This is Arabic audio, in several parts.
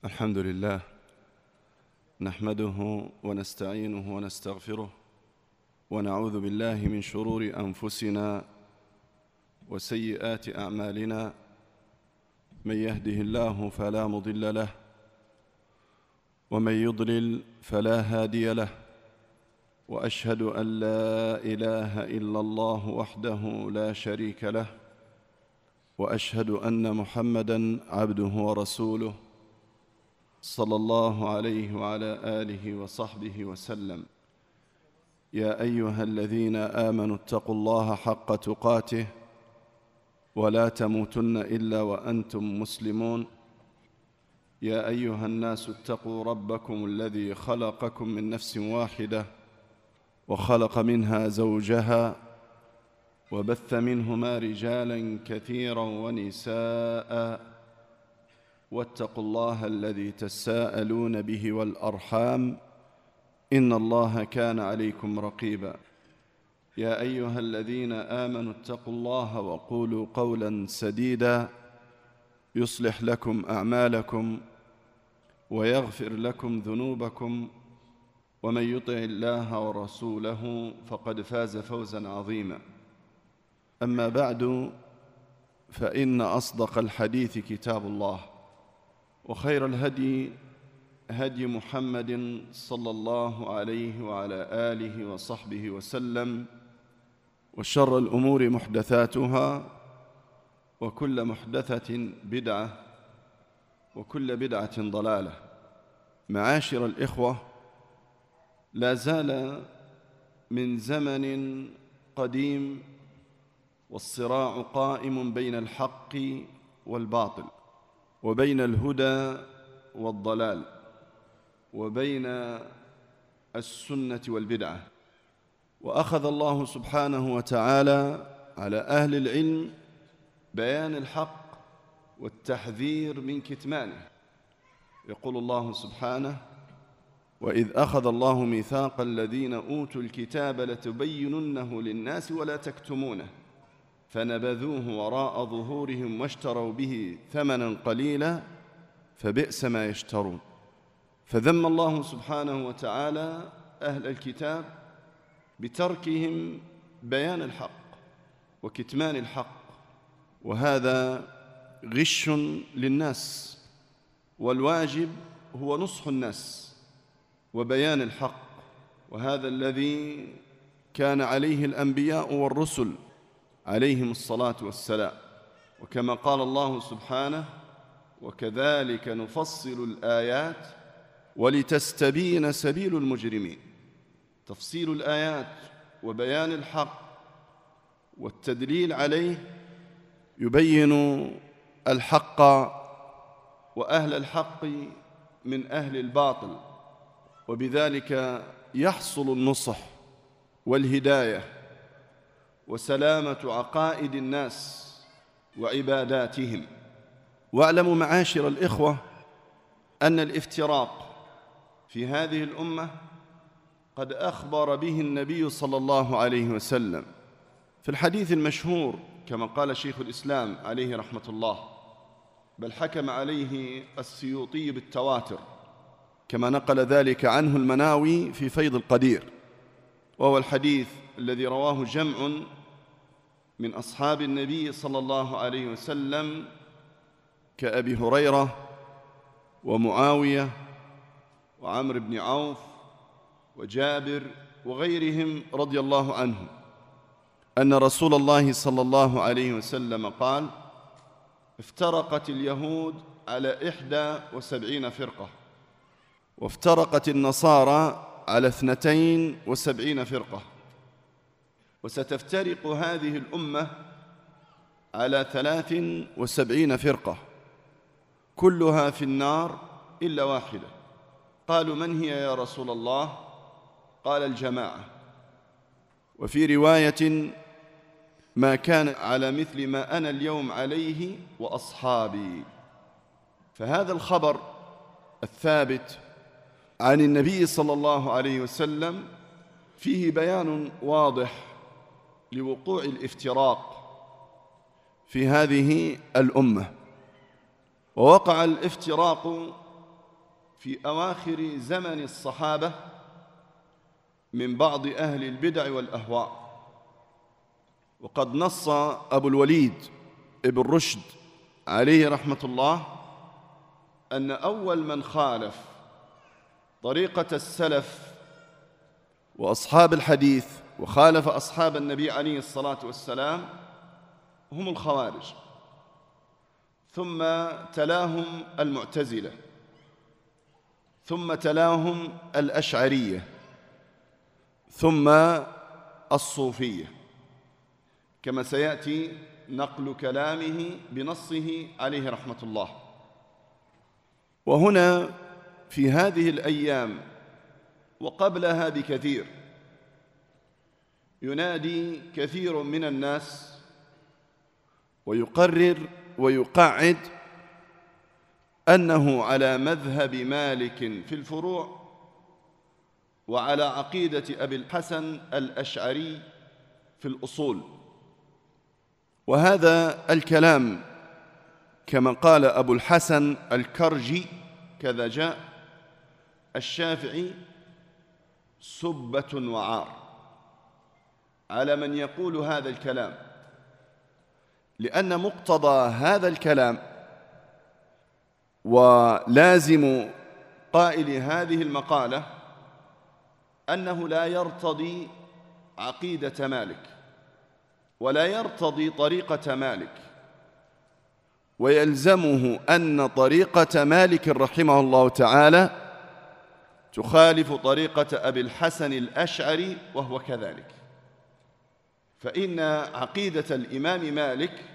الحمد لله نحمده ونستعينه ونستغفره ونعوذ بالله من شرور أنفسنا وسيئات أعمالنا. من يهده الله فلا مضل له ومن يضلل فلا هادي له، وأشهد أن لا إله إلا الله وحده لا شريك له، وأشهد أن محمدًا عبده ورسوله صلى الله عليه وعلى آله وصحبه وسلم. يا أيها الذين آمنوا اتقوا الله حق تقاته ولا تموتن إلا وأنتم مسلمون. يا أيها الناس اتقوا ربكم الذي خلقكم من نفس واحدة وخلق منها زوجها وبث منهما رجالا كثيرا ونساء، واتقوا الله الذي تساءلون به والأرحام إن الله كان عليكم رقيبا. يا أيها الذين آمنوا اتقوا الله وقولوا قولا سديدا يصلح لكم أعمالكم ويغفر لكم ذنوبكم، ومن يطع الله ورسوله فقد فاز فوزا عظيما. أما بعد، فإن أصدق الحديث كتاب الله، وخير الهدي هدي محمد صلى الله عليه وعلى آله وصحبه وسلم، وشر الأمور محدثاتها، وكل محدثة بدعة، وكل بدعة ضلالة. معاشر الإخوة، لا زال من زمن قديم والصراع قائم بين الحق والباطل، وبين الهدى والضلال، وبين السنة والبدعة. وأخذ الله سبحانه وتعالى على أهل العلم بيان الحق والتحذير من كتمانه. يقول الله سبحانه: وإذ أخذ الله ميثاق الذين أوتوا الكتاب لتبيننه للناس ولا تكتمونه فنبذوه وراء ظهورهم واشتروا به ثمنا قليلا فبئس ما يشترون. فذم الله سبحانه وتعالى أهل الكتاب بتركهم بيان الحق وكتمان الحق، وهذا غش للناس، والواجب هو نصح الناس وبيان الحق، وهذا الذي كان عليه الأنبياء والرسل عليهم الصلاة والسلام. وكما قال الله سبحانه: وكذلك نفصل الآيات ولتستبين سبيل المجرمين. تفصيل الآيات وبيان الحق والتدليل عليه يبين الحق وأهل الحق من أهل الباطل، وبذلك يحصل النصح والهداية وسلامة عقائد الناس وعباداتهم. واعلموا معاشر الإخوة أن الافتراق في هذه الأمة قد أخبر به النبي صلى الله عليه وسلم في الحديث المشهور، كما قال شيخ الإسلام عليه رحمة الله، بل حكم عليه السيوطي بالتواتر، كما نقل ذلك عنه المناوي في فيض القدير، وهو الحديث الذي رواه جمع من أصحاب النبي صلى الله عليه وسلم كأبي هريرة ومعاوية وعمرو بن عوف وجابر وغيرهم رضي الله عنهم، أن رسول الله صلى الله عليه وسلم قال: افترقت اليهود على 71 فرقة، وافترقت النصارى على 72 فرقة، وستفترق هذه الأمة على 73 فرقة، كلها في النار إلا واحدة. قالوا: من هي يا رسول الله؟ قال: الجماعة. وفي رواية: ما كان على مثل ما أنا اليوم عليه وأصحابي. فهذا الخبر الثابت عن النبي صلى الله عليه وسلم فيه بيان واضح لوقوع الافتراق في هذه الأمة. ووقع الافتراق في أواخر زمن الصحابة من بعض أهل البدع والأهواء. وقد نص أبو الوليد ابن رشد عليه رحمة الله أن أول من خالف طريقة السلف وأصحاب الحديث وخالف أصحاب النبي عليه الصلاة والسلام هم الخوارج، ثم تلاهم المعتزلة، ثم تلاهم الأشعرية، ثم الصوفية، كما سيأتي نقل كلامه بنصه عليه رحمة الله. وهنا في هذه الأيام وقبلها بكثير ينادي كثير من الناس ويقرر ويقعد أنه على مذهب مالك في الفروع وعلى عقيدة أبي الحسن الأشعري في الأصول. وهذا الكلام كما قال أبو الحسن الكرجي كذا جاء الشافعي سبة وعار على من يقول هذا الكلام، لأن مقتضى هذا الكلام ولازم قائل هذه المقالة أنه لا يرتضي عقيدة مالك ولا يرتضي طريقة مالك، ويلزمه أن طريقة مالك رحمه الله تعالى تخالف طريقة أبي الحسن الأشعري وهو كذلك. فإن عقيدة الإمام مالك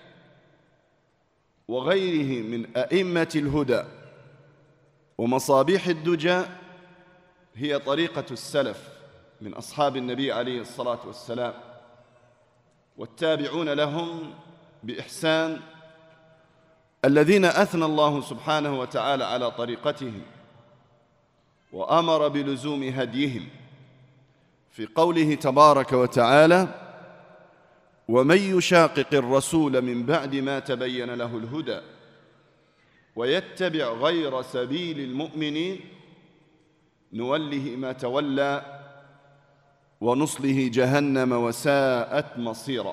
وغيره من أئمة الهدى ومصابيح الدجى هي طريقة السلف من أصحاب النبي عليه الصلاة والسلام والتابعون لهم بإحسان، الذين أثنى الله سبحانه وتعالى على طريقتهم وأمر بلزوم هديهم في قوله تبارك وتعالى: ومن يشاقق الرسول من بعد ما تبين له الهدى ويتبع غير سبيل المؤمنين نوله ما تولى ونصله جهنم وساءت مصيرا.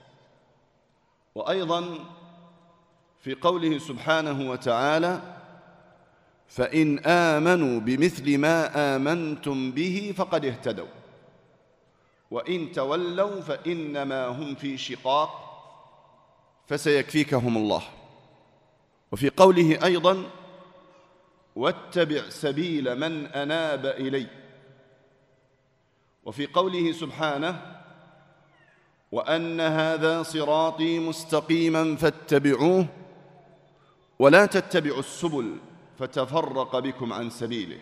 وأيضا في قوله سبحانه وتعالى: فإن آمنوا بمثل ما آمنتم به فقد اهتدوا وإن تولوا فإنما هم في شقاق فسيكفيكهم الله. وفي قوله أيضا: واتبع سبيل من أناب إلي. وفي قوله سبحانه: وأن هذا صراطي مستقيما فاتبعوه ولا تتبعوا السبل فتفرق بكم عن سبيله.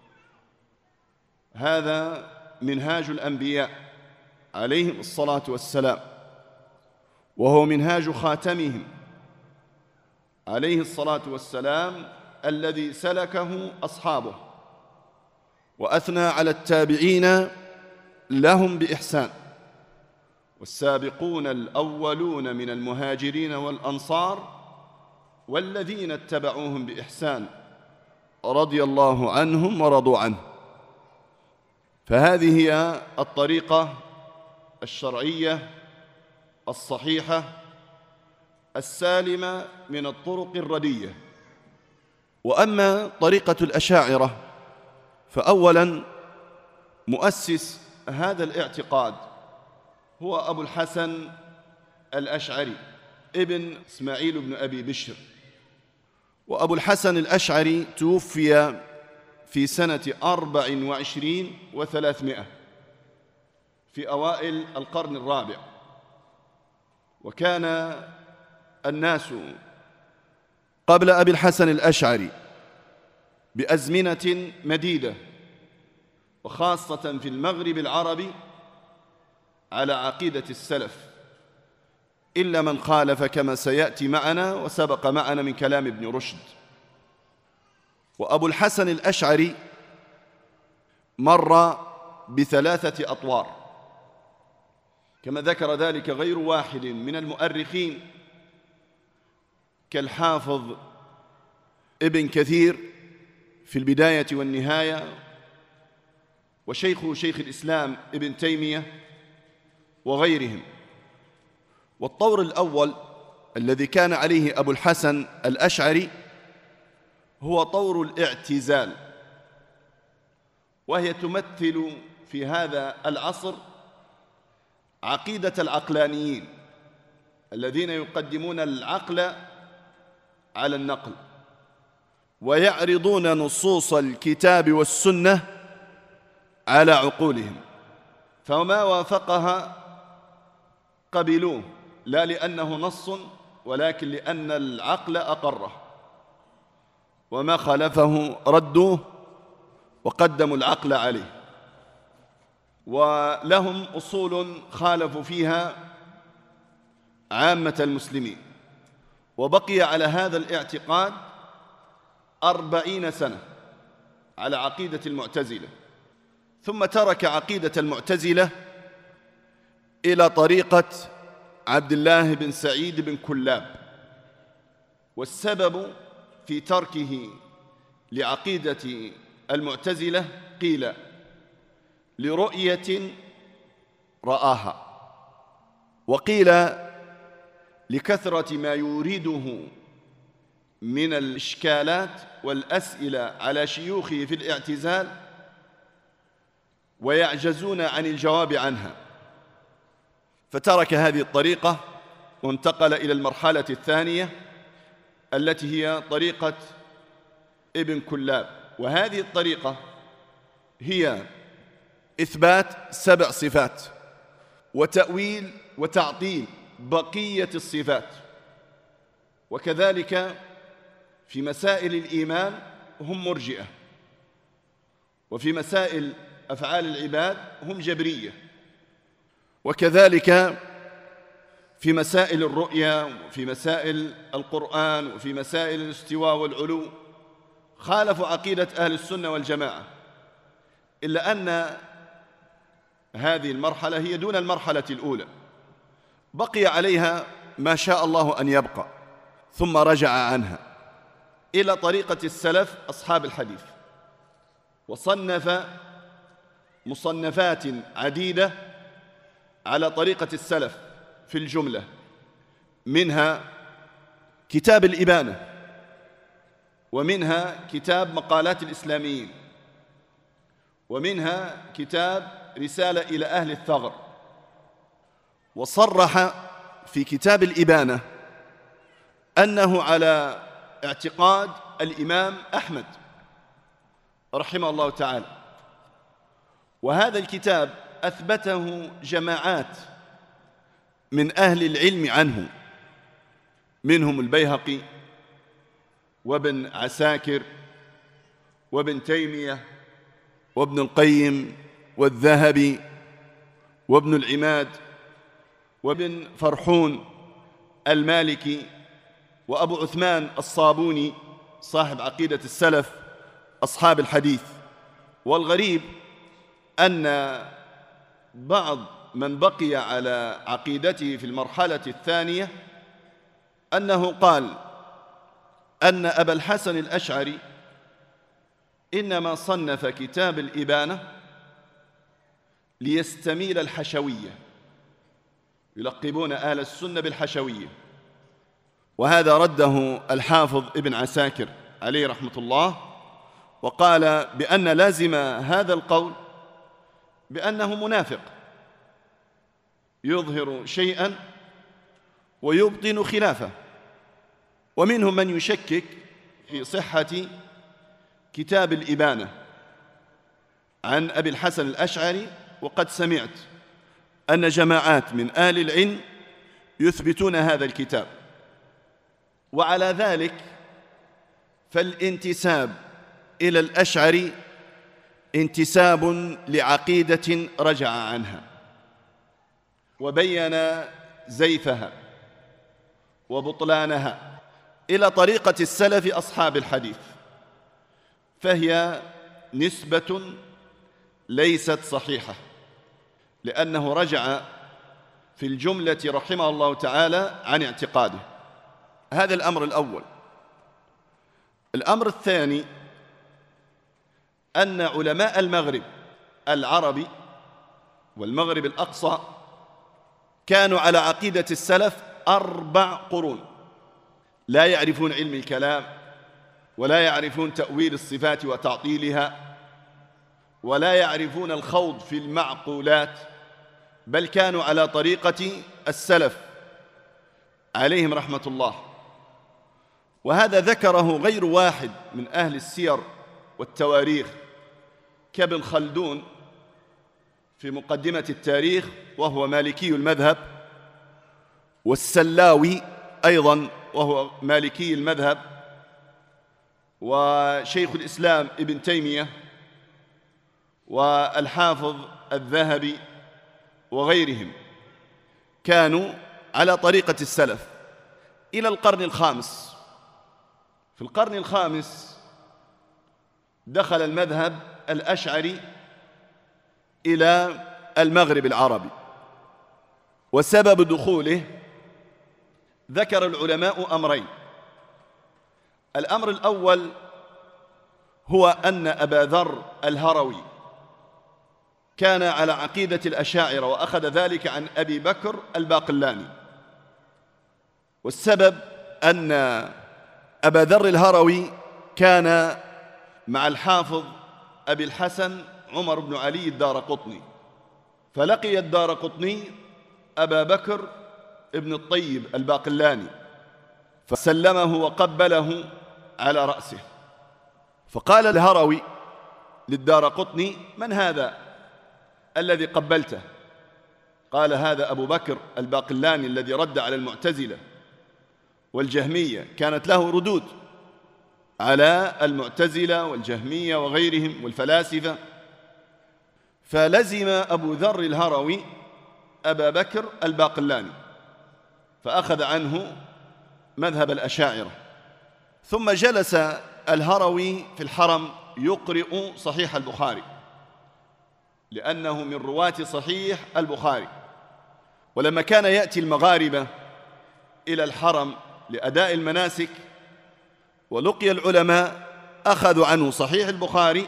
هذا منهاج الأنبياء عليهم الصلاة والسلام، وهو منهاج خاتمهم عليه الصلاة والسلام الذي سلكه أصحابه وأثنى على التابعين لهم بإحسان. والسابقون الأولون من المهاجرين والأنصار والذين اتبعوهم بإحسان رضي الله عنهم ورضوا عنه. فهذه هي الطريقة الشرعية الصحيحة السالمة من الطرق الردية. وأما طريقة الأشاعرة فأولا مؤسس هذا الاعتقاد هو أبو الحسن الأشعري ابن إسماعيل بن أبي بشر. وأبو الحسن الأشعري توفي في سنة 24 و300 في أوائل القرن الرابع. وكان الناس قبل أبي الحسن الأشعري بأزمنة مديدة وخاصة في المغرب العربي على عقيدة السلف، إلا من خالف كما سيأتي معنا وسبق معنا من كلام ابن رشد. وأبو الحسن الأشعري مر بثلاثة أطوار كما ذكر ذلك غير واحد من المؤرخين كالحافظ ابن كثير في البداية والنهاية، وشيخ الإسلام ابن تيمية وغيرهم. والطور الأول الذي كان عليه أبو الحسن الأشعري هو طور الاعتزال، وهي تمثل في هذا العصر عقيدة العقلانيين الذين يقدمون العقل على النقل، ويعرضون نصوص الكتاب والسنة على عقولهم، فما وافقها قبلوه، لا لأنه نص ولكن لأن العقل أقره، وما خالفه ردوه وقدموا العقل عليه. ولهم أصول خالفوا فيها عامة المسلمين، وبقي على هذا الاعتقاد 40 سنة على عقيدة المعتزلة، ثم ترك عقيدة المعتزلة إلى طريقة عبد الله بن سعيد بن كلاب. والسبب في تركه لعقيدة المعتزلة قيل لرؤية رآها، وقيل لكثرة ما يورده من الإشكالات والأسئلة على شيوخه في الاعتزال ويعجزون عن الجواب عنها، فترك هذه الطريقة وانتقل إلى المرحلة الثانية التي هي طريقة ابن كلاب. وهذه الطريقة هي إثبات 7 صفات وتأويل وتعطيل بقية الصفات، وكذلك في مسائل الإيمان هم مرجئة، وفي مسائل أفعال العباد هم جبرية، وكذلك في مسائل الرؤيا وفي مسائل القرآن وفي مسائل الاستواء والعلو خالفوا عقيدة أهل السنة والجماعة، إلا أن هذه المرحلة هي دون المرحلة الأولى، بقي عليها ما شاء الله أن يبقى، ثم رجع عنها إلى طريقة السلف أصحاب الحديث، وصنف مصنفات عديدة على طريقة السلف في الجملة، منها كتاب الإبانة، ومنها كتاب مقالات الإسلاميين، ومنها كتاب رسالة إلى أهل الثغر. وصرح في كتاب الإبانة أنه على اعتقاد الإمام أحمد رحمه الله تعالى، وهذا الكتاب أثبته جماعات من أهل العلم عنه، منهم البيهقي وابن عساكر وابن تيمية وابن القيم والذهبي وابن العماد وابن فرحون المالكي وأبو عثمان الصابوني صاحب عقيدة السلف أصحاب الحديث. والغريب أن بعض من بقي على عقيدته في المرحلة الثانية أنه قال أن أبا الحسن الأشعري إنما صنف كتاب الإبانة ليستميل الحشوية، يلقبون أهل السنة بالحشوية، وهذا رده الحافظ ابن عساكر عليه رحمة الله، وقال بأن لازم هذا القول بأنه منافق يظهر شيئا ويبطن خلافه. ومنهم من يشكك في صحة كتاب الإبانة عن أبي الحسن الأشعري، وقد سمعت أن جماعات من أهل العلم يثبتون هذا الكتاب. وعلى ذلك فالانتساب إلى الأشعري انتساب لعقيدة رجع عنها وبين زيفها وبطلانها إلى طريقة السلف أصحاب الحديث، فهي نسبة ليست صحيحة، لأنه رجع في الجملة رحمه الله تعالى عن اعتقاده. هذا الأمر الأول. الأمر الثاني أن علماء المغرب العربي والمغرب الأقصى كانوا على عقيدة السلف 4 قرون، لا يعرفون علم الكلام، ولا يعرفون تأويل الصفات وتعطيلها، ولا يعرفون الخوض في المعقولات، بل كانوا على طريقة السلف عليهم رحمة الله. وهذا ذكره غير واحد من أهل السير والتواريخ كابن خلدون في مقدمة التاريخ، وهو مالكي المذهب، والسلاوي أيضا وهو مالكي المذهب، وشيخ الإسلام ابن تيمية، والحافظ الذهبي وغيرهم، كانوا على طريقة السلف إلى القرن الخامس. في القرن الخامس دخل المذهب الأشعري إلى المغرب العربي، وسبب دخوله ذكر العلماء أمرين. الأمر الأول هو أن أبا ذر الهروي كان على عقيدة الأشاعرة، وأخذ ذلك عن أبي بكر الباقلاني. والسبب أن أبا ذر الهروي كان مع الحافظ أبي الحسن عمر بن علي الدارقطني، فلقي الدارقطني أبا بكر ابن الطيب الباقلاني فسلمه وقبله على رأسه، فقال الهروي للدارقطني: من هذا الذي قبلته؟ قال: هذا أبو بكر الباقلاني الذي رد على المعتزلة والجهمية، كانت له ردود على المعتزلة والجهمية وغيرهم والفلاسفة، فلزم أبو ذر الهروي أبا بكر الباقلاني فأخذ عنه مذهب الأشاعرة. ثم جلس الهروي في الحرم يقرئ صحيح البخاري، لأنه من رواة صحيح البخاري. ولما كان يأتي المغاربة إلى الحرم لأداء المناسك ولقي العلماء، أخذوا عنه صحيح البخاري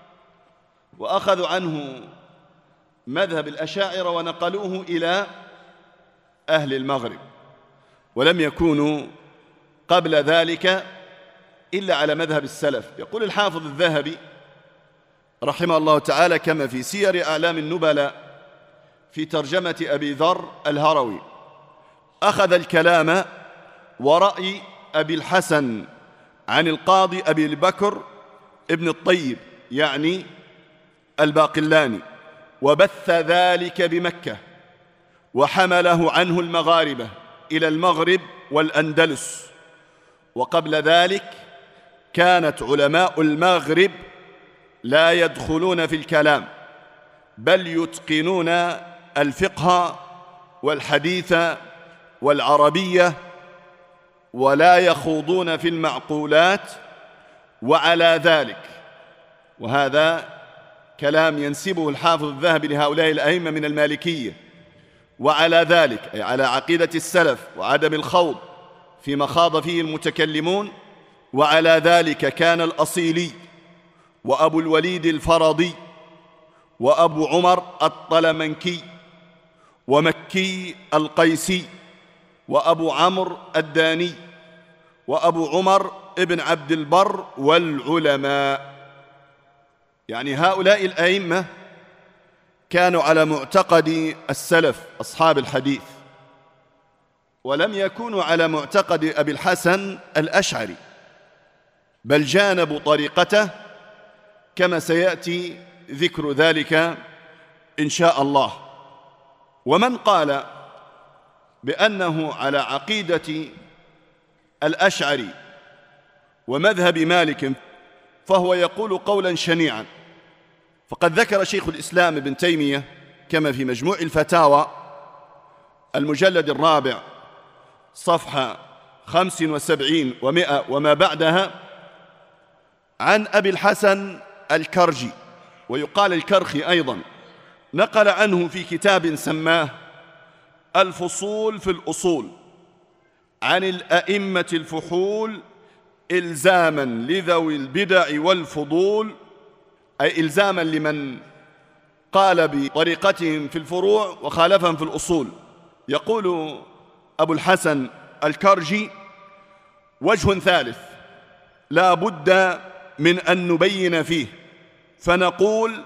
وأخذوا عنه مذهب الأشاعرة ونقلوه إلى أهل المغرب، ولم يكونوا قبل ذلك إلا على مذهب السلف. يقول الحافظ الذهبي رحمه الله تعالى كما في سير أعلام النبلاء في ترجمة أبي ذر الهروي: أخذ الكلام ورأي أبي الحسن عن القاضي أبي بكر ابن الطيب يعني الباقلاني، وبث ذلك بمكة، وحمله عنه المغاربة إلى المغرب والأندلس. وقبل ذلك كانت علماء المغرب لا يدخلون في الكلام، بل يتقنون الفقه والحديث والعربية، ولا يخوضون في المعقولات. وعلى ذلك، وهذا كلام ينسبه الحافظ الذهبي لهؤلاء الأئمة من المالكية، وعلى ذلك أي على عقيدة السلف وعدم الخوض فيما خاض فيه المتكلمون، وعلى ذلك كان الأصيلي وأبو الوليد الفرضي وأبو عمر الطلمنكي ومكي القيسي وأبو عمرو الداني وأبو عمر ابن عبد البر والعلماء. يعني هؤلاء الأئمة كانوا على معتقد السلف أصحاب الحديث، ولم يكونوا على معتقد أبي الحسن الأشعري، بل جانبوا طريقته كما سيأتي ذكر ذلك إن شاء الله. ومن قال بأنه على عقيدة الأشعري ومذهب مالك فهو يقول قولا شنيعا، فقد ذكر شيخ الإسلام ابن تيمية كما في مجموع الفتاوى المجلد 4 صفحة 75 و100 وما بعدها عن أبي الحسن الكرجي، ويقال الكرخي أيضا، نقل عنه في كتاب سماه الفصول في الأصول عن الأئمة الفحول إلزاما لذوي البدع والفضول أي إلزاما لمن قال بطريقتهم في الفروع وخالفهم في الأصول. يقول أبو الحسن الكرجي: وجه ثالث لا بد من أن نبين فيه، فنقول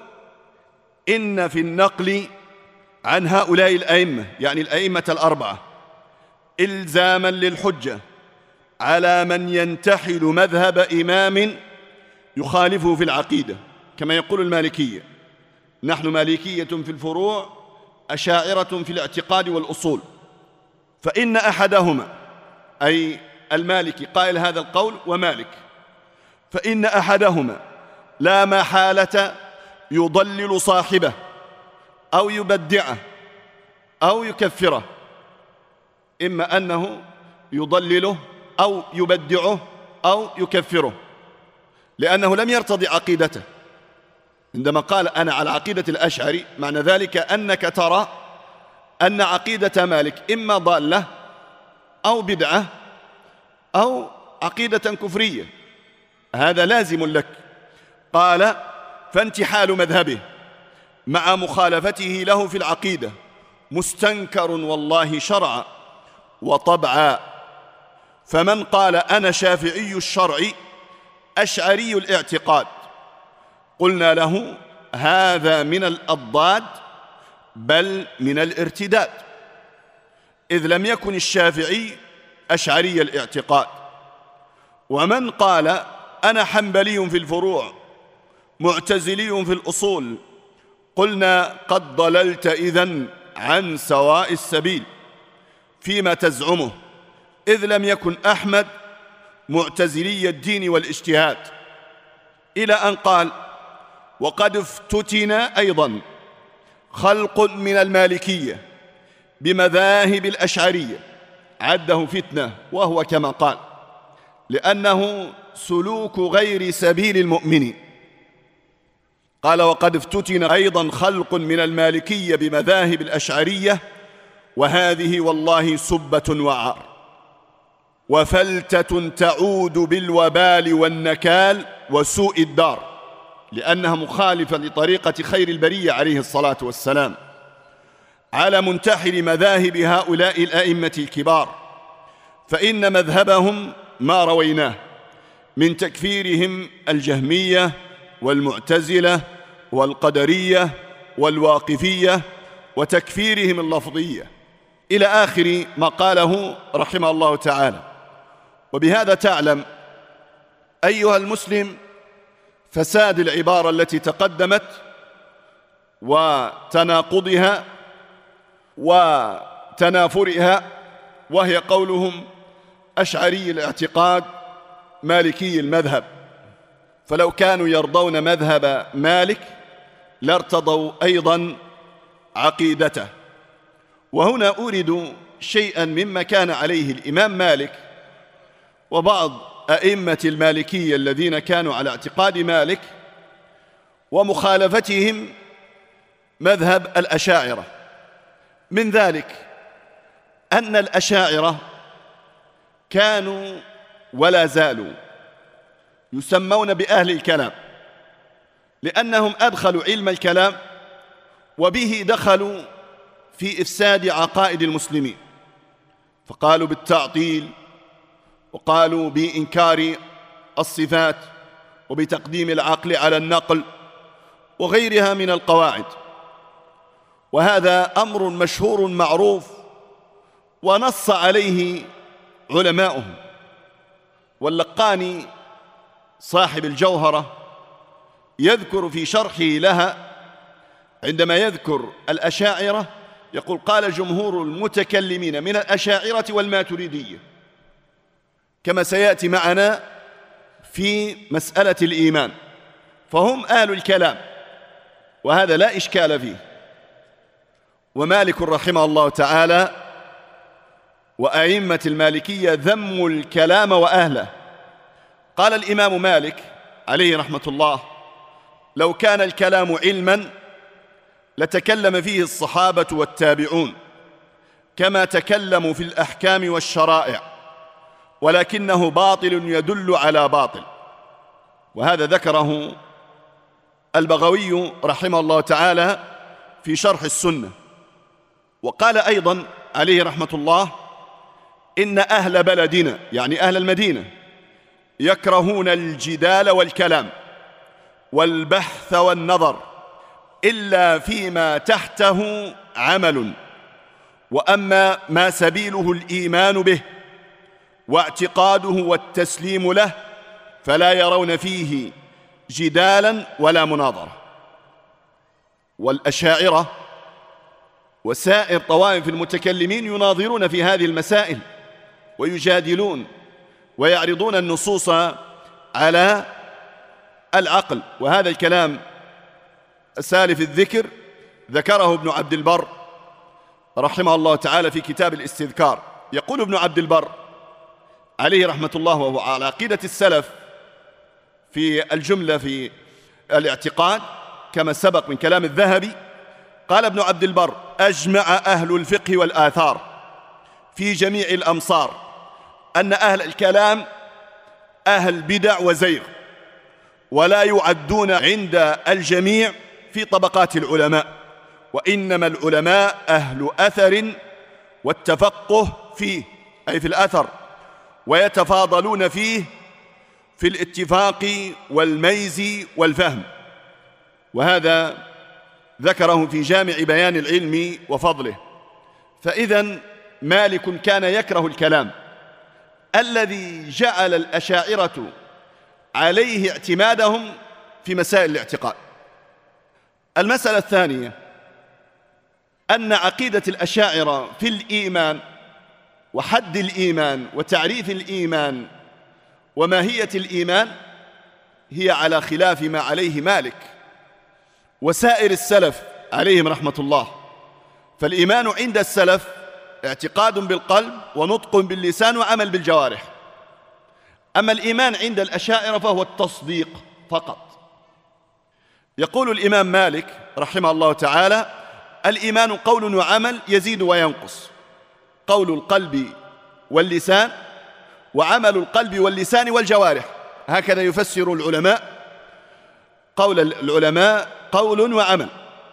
إن في النقل عن هؤلاء الأئمة، يعني الأئمة الأربعة، إلزاما للحجة على من ينتحل مذهب إمام يخالفه في العقيدة، كما يقول المالكية: نحن مالكية في الفروع، أشاعرة في الاعتقاد والأصول. فإن أحدهما، أي المالكي قائل هذا القول ومالك، فإن أحدهما لا محالة يضلل صاحبه أو يبدعه أو يكفره، إما أنه يضلله أو يبدعه أو يكفره، لأنه لم يرتضي عقيدته. عندما قال أنا على عقيدة الأشعري، معنى ذلك أنك ترى أن عقيدة مالك إما ضالة أو بدعة أو عقيدة كفرية، هذا لازم لك. قال: فانتحال مذهبه مع مخالفته له في العقيدة مستنكر والله شرعا وطبعا. فمن قال أنا شافعي الشرع أشعري الاعتقاد، قلنا له: هذا من الأضداد بل من الارتداد، إذ لم يكن الشافعي أشعري الاعتقاد. ومن قال أنا حنبلي في الفروع معتزلي في الأصول، قلنا: قد ضللت إذن عن سواء السبيل فيما تزعمه، إذ لم يكن أحمد معتزلي الدين والاجتهاد. إلى أن قال: وقد افتتن أيضا خلق من المالكية بمذاهب الأشعرية، عده فتنة، وهو كما قال، لأنه سلوك غير سبيل المؤمنين. قال: وقد افتتن أيضا خلق من المالكية بمذاهب الأشعرية، وهذه والله سبة وعار وفلتة تعود بالوبال والنكال وسوء الدار، لأنها مخالفة لطريقة خير البرية عليه الصلاة والسلام، على منتحل مذاهب هؤلاء الأئمة الكبار. فإن مذهبهم ما رويناه من تكفيرهم الجهمية والمعتزلة والقدرية والواقفية، وتكفيرهم اللفظية، إلى آخر ما قاله رحمه الله تعالى. وبهذا تعلم أيها المسلم فساد العبارة التي تقدمت وتناقضها وتنافرها، وهي قولهم أشعري الاعتقاد مالكي المذهب. فلو كانوا يرضون مذهب مالك لارتضوا أيضا عقيدته. وهنا أورد شيئا مما كان عليه الإمام مالك وبعض أئمة المالكية الذين كانوا على اعتقاد مالك ومخالفتهم مذهب الأشاعرة. من ذلك أن الأشاعرة كانوا ولا زالوا يسمون بأهل الكلام، لأنهم أدخلوا علم الكلام وبه دخلوا في إفساد عقائد المسلمين، فقالوا بالتعطيل، وقالوا بإنكار الصفات، وبتقديم العقل على النقل، وغيرها من القواعد. وهذا أمر مشهور معروف ونص عليه علماؤهم. واللقاني صاحب الجوهرة يذكر في شرحه لها عندما يذكر الأشاعرة يقول: قال جمهور المتكلمين من الأشاعرة والماتريدية، كما سيأتي معنا في مسألة الإيمان، فهم أهل الكلام، وهذا لا إشكال فيه. ومالك رحمه الله تعالى وأئمة المالكية ذموا الكلام وأهله. قال الإمام مالك عليه رحمة الله: لو كان الكلام علما لتكلم فيه الصحابة والتابعون كما تكلموا في الأحكام والشرائع، ولكنه باطل يدل على باطل. وهذا ذكره البغوي رحمه الله تعالى في شرح السنة. وقال أيضا عليه رحمة الله: إن أهل بلدنا، يعني أهل المدينة، يكرهون الجدال والكلام والبحث والنظر إلا فيما تحته عمل، وأما ما سبيله الإيمان به واعتقاده والتسليم له فلا يرون فيه جدالا ولا مناظرة. والأشاعرة وسائر طوائف المتكلمين يناظرون في هذه المسائل ويجادلون ويعرضون النصوص على العقل. وهذا الكلام سالف الذكر ذكره ابن عبد البر رحمه الله تعالى في كتاب الاستذكار. يقول ابن عبد البر عليه رحمة الله، وهو على عقيدة السلف في الجملة في الاعتقاد كما سبق من كلام الذهبي، قال ابن عبد البر: أجمع أهل الفقه والآثار في جميع الأمصار أن أهل الكلام أهل بدع وزيغ، ولا يعدون عند الجميع في طبقات العلماء، وإنما العلماء أهل أثر والتفقه فيه، أي في الأثر، ويتفاضلون فيه في الاتفاق والميز والفهم. وهذا ذكره في جامع بيان العلم وفضله. فإذن مالك كان يكره الكلام الذي جعل الأشاعرة عليه اعتمادهم في مسائل الاعتقاد. المسألة الثانية أن عقيدة الأشاعرة في الإيمان وحد الإيمان وتعريف الإيمان وماهية الإيمان هي على خلاف ما عليه مالك وسائر السلف عليهم رحمة الله. فالإيمان عند السلف اعتقاد بالقلب ونطق باللسان وعمل بالجوارح. أما الإيمان عند الأشاعرة فهو التصديق فقط. يقول الإمام مالك رحمه الله تعالى: الإيمان قول وعمل يزيد وينقص، قول القلب واللسان وعمل القلب واللسان والجوارح. هكذا يفسر العلماء قول العلماء قول وعمل.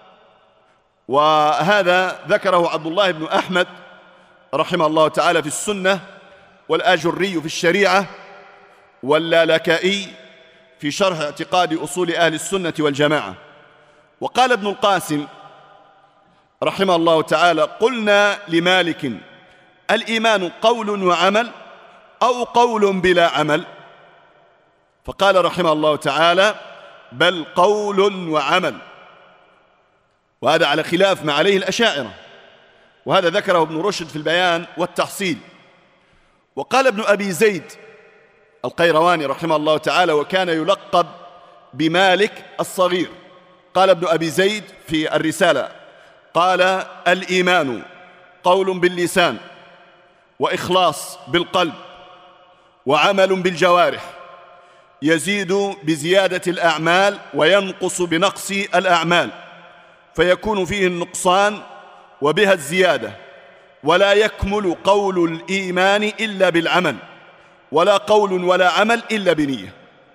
وهذا ذكره عبد الله بن أحمد رحمه الله تعالى في السنة، والآجري في الشريعة، واللالكائي في شرح اعتقاد أصول أهل السنة والجماعة. وقال ابن القاسم رحمه الله تعالى: قلنا لمالك: الإيمان قول وعمل أو قول بلا عمل؟ فقال رحمه الله تعالى: بل قول وعمل. وهذا على خلاف ما عليه الأشاعرة، وهذا ذكره ابن رشد في البيان والتحصيل. وقال ابن أبي زيد القيرواني رحمه الله تعالى، وكان يلقب بمالك الصغير، قال ابن أبي زيد في الرسالة، قال: الإيمان قول باللسان وإخلاص بالقلب وعمل بالجوارح، يزيد بزيادة الأعمال وينقص بنقص الأعمال، فيكون فيه النقصان وبها الزيادة، ولا يكمل قول الإيمان إلا بالعمل، ولا قول ولا عمل إلا بنية.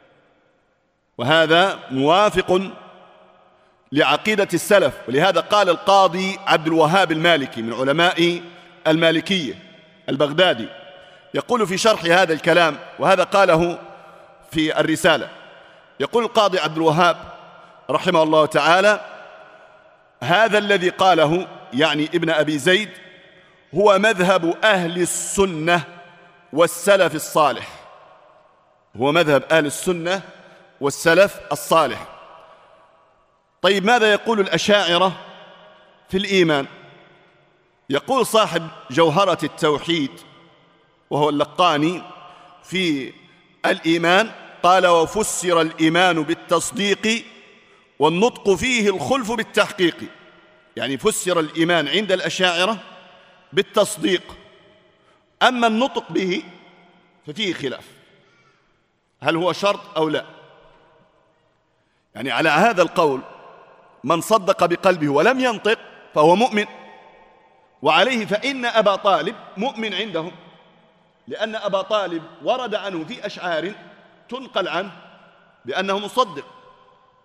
وهذا موافق لعقيدة السلف. ولهذا قال القاضي عبد الوهاب المالكي من علماء المالكية البغدادي، يقول في شرح هذا الكلام، وهذا قاله في الرسالة، يقول القاضي عبد الوهاب رحمه الله تعالى: هذا الذي قاله، يعني ابن أبي زيد، هو مذهب أهل السنة والسلف الصالح، هو مذهب أهل السنة والسلف الصالح. طيب ماذا يقول الأشاعرة في الإيمان؟ يقول صاحب جوهرة التوحيد وهو اللقاني في الإيمان، قال: وفسر الإيمان بالتصديق والنطق فيه الخلف بالتحقيق. يعني فسر الإيمان عند الأشاعرة بالتصديق، أما النطق به ففيه خلاف، هل هو شرط أو لا؟ يعني على هذا القول من صدق بقلبه ولم ينطق فهو مؤمن، وعليه فإن أبا طالب مؤمن عندهم، لأن أبا طالب ورد عنه في أشعار تنقل عنه بأنه مصدق،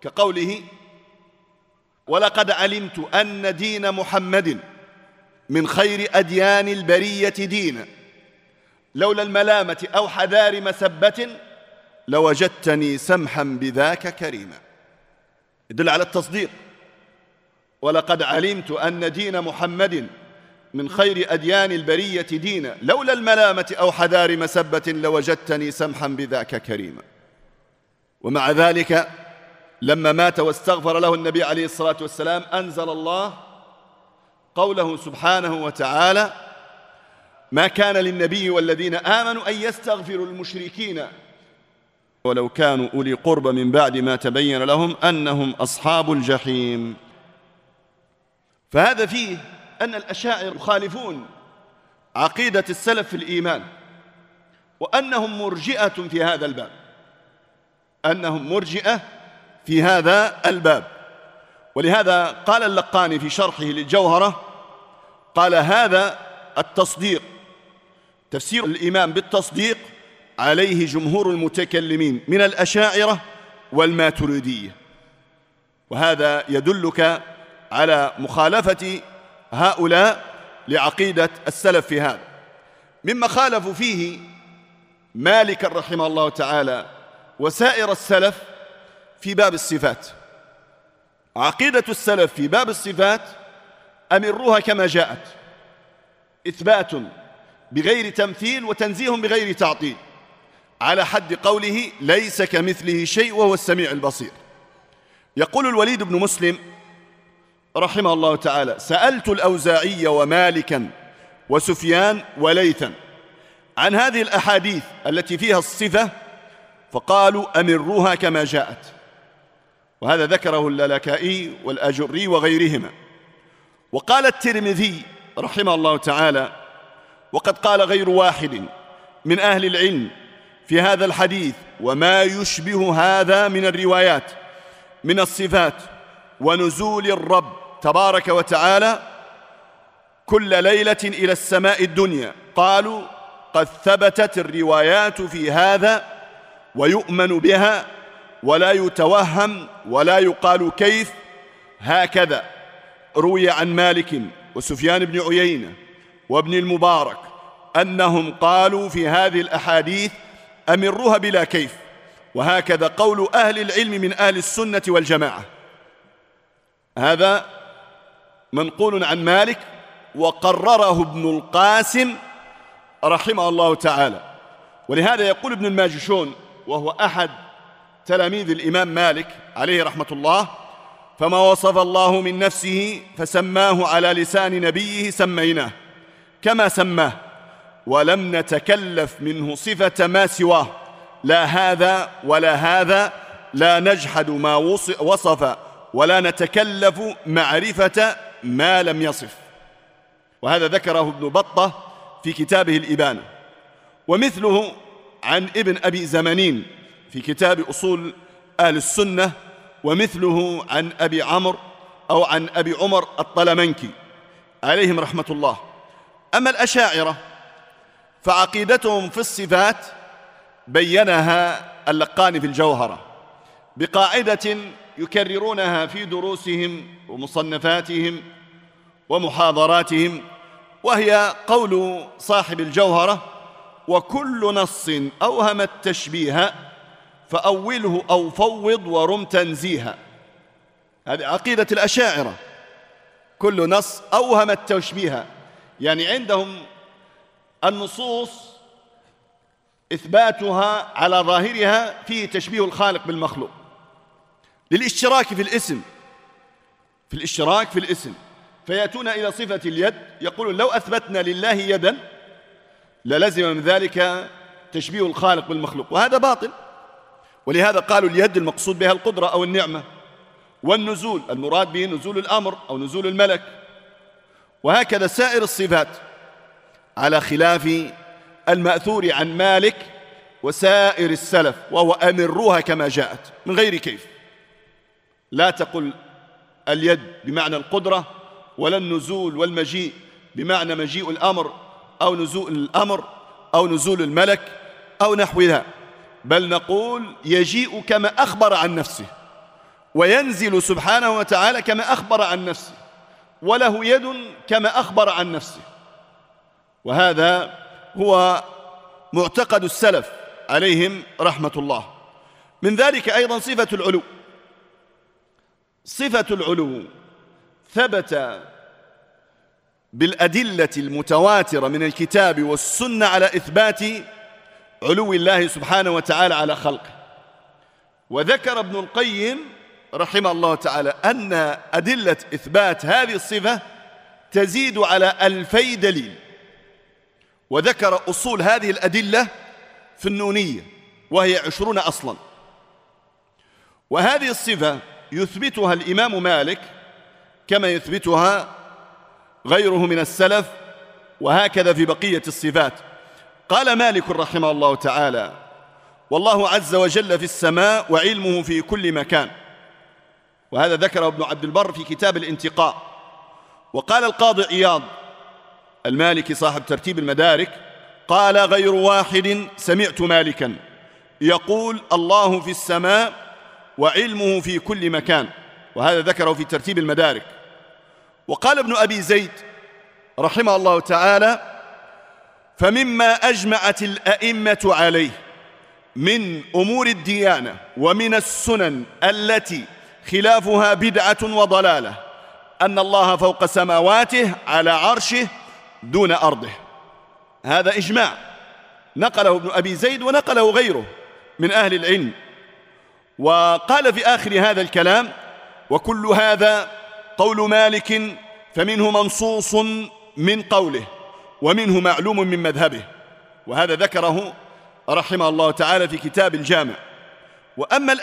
كقوله: ولقد علمت أن دين محمد من خير أديان البرية دينا لولا الملامة أو حذار مسبة لوجدتني سمحا بذاك كريما. يدل على التصديق. ولقد علمت أن دين محمد من خير أديان البرية دينا لولا الملامة أو حذار مسبة لوجدتني سمحا بذاك كريما. ومع ذلك لما مات واستغفر له النبي عليه الصلاة والسلام أنزل الله قوله سبحانه وتعالى: ما كان للنبي والذين آمنوا أن يستغفروا المشركين ولو كانوا أولي قربى من بعد ما تبين لهم أنهم أصحاب الجحيم. فهذا فيه أن الأشاعرة يخالفون عقيدة السلف في الإيمان، وأنهم مرجئة في هذا الباب، أنهم مرجئة في هذا الباب. ولهذا قال اللقاني في شرحه للجوهرة، قال: هذا التصديق تفسير الإيمان بالتصديق عليه جمهور المتكلمين من الأشاعرة والماتريدية. وهذا يدلك على مخالفة هؤلاء لعقيدة السلف في هذا. مما خالفوا فيه مالك رحمه الله تعالى وسائر السلف في باب الصفات. عقيدة السلف في باب الصفات: أمروها كما جاءت، إثبات بغير تمثيل وتنزيه بغير تعطيل، على حد قوله: ليس كمثله شيء وهو السميع البصير. يقول الوليد بن مسلم رحمه الله تعالى: سألت الأوزاعي ومالكا وسفيان وليثا عن هذه الأحاديث التي فيها الصفة فقالوا: أمروها كما جاءت. وهذا ذكره اللالكائي والأجري وغيرهما. وقال الترمذي رحمه الله تعالى: وقد قال غير واحد من أهل العلم في هذا الحديث وما يشبه هذا من الروايات من الصفات ونزول الرب تبارك وتعالى كل ليلة إلى السماء الدنيا، قالوا: قد ثبتت الروايات في هذا ويؤمن بها ولا يتوهم ولا يقال كيف. هكذا روي عن مالك وسفيان بن عيينة وابن المبارك أنهم قالوا في هذه الأحاديث: أمروها بلا كيف. وهكذا قول أهل العلم من أهل السنة والجماعة. هذا منقول عن مالك وقرره ابن القاسم رحمه الله تعالى. ولهذا يقول ابن الماجشون وهو أحد تلاميذ الإمام مالك عليه رحمة الله: فما وصف الله من نفسه فسماه على لسان نبيه سميناه كما سماه، ولم نتكلف منه صفة ما سواه، لا هذا ولا هذا، لا نجحد ما وصف ولا نتكلف معرفة ما لم يصف. وهذا ذكره ابن بطة في كتابه الإبانة. ومثله عن ابن أبي زمنين في كتاب أصول أهل السنة، ومثله عن أبي عمرو أو عن أبي عمر الطلمنكي عليهم رحمة الله. أما الأشاعرة فعقيدتهم في الصفات بينها اللقاني في الجوهرة بقاعدة يكررونها في دروسهم ومصنفاتهم ومحاضراتهم، وهي قول صاحب الجوهرة: وكل نص أوهم التشبيه فأوله أو فوض ورم تنزيها. هذه عقيدة الأشاعرة: كل نص أوهم التشبيه، يعني عندهم النصوص إثباتها على ظاهرها فيه تشبيه الخالق بالمخلوق، للاشتراك في الاسم، في الاشتراك في الاسم. فيأتون إلى صفة اليد يقولون: لو أثبتنا لله يدا للزم من ذلك تشبيه الخالق بالمخلوق، وهذا باطل. ولهذا قالوا اليد المقصود بها القدرة أو النعمة، والنزول المراد به نزول الأمر أو نزول الملك. وهكذا سائر الصفات، على خلاف المأثور عن مالك وسائر السلف، وهو أمروها كما جاءت من غير كيف. لا تقل اليد بمعنى القدرة، ولا النزول والمجيء بمعنى مجيء الأمر أو نزول الأمر أو نزول الملك أو نحو ذا، بل نقول يجيء كما أخبر عن نفسه وينزل سبحانه وتعالى كما أخبر عن نفسه، وله يد كما أخبر عن نفسه. وهذا هو معتقد السلف عليهم رحمة الله. من ذلك أيضا صفة العلو. صفة العلو ثبت بالأدلة المتواترة من الكتاب والسنة على إثبات علو الله سبحانه وتعالى على خلقه. وذكر ابن القيم رحمه الله تعالى أن أدلة إثبات هذه الصفة تزيد على 2000 دليل، وذكر أصول هذه الأدلة في النونية وهي 20 أصلا. وهذه الصفة يثبتها الإمام مالك كما يثبتها غيره من السلف، وهكذا في بقية الصفات. قال مالك رحمه الله تعالى: والله عز وجل في السماء وعلمه في كل مكان. وهذا ذكره ابن عبد البر في كتاب الانتقاء. وقال القاضي عياض المالكي صاحب ترتيب المدارك: قال غير واحد سمعت مالكا يقول الله في السماء وعلمه في كل مكان. وهذا ذكره في ترتيب المدارك. وقال ابن أبي زيد رحمه الله تعالى: فمما أجمعت الأئمة عليه من أمور الديانة ومن السنن التي خلافها بدعة وضلالة أن الله فوق سماواته على عرشه دون أرضه. هذا إجماع نقله ابن أبي زيد ونقله غيره من أهل العلم. وقال في آخر هذا الكلام: وكل هذا قول مالك فمنه منصوص من قوله ومنه معلوم من مذهبه. وهذا ذكره رحمه الله تعالى في كتاب الجامع. وأما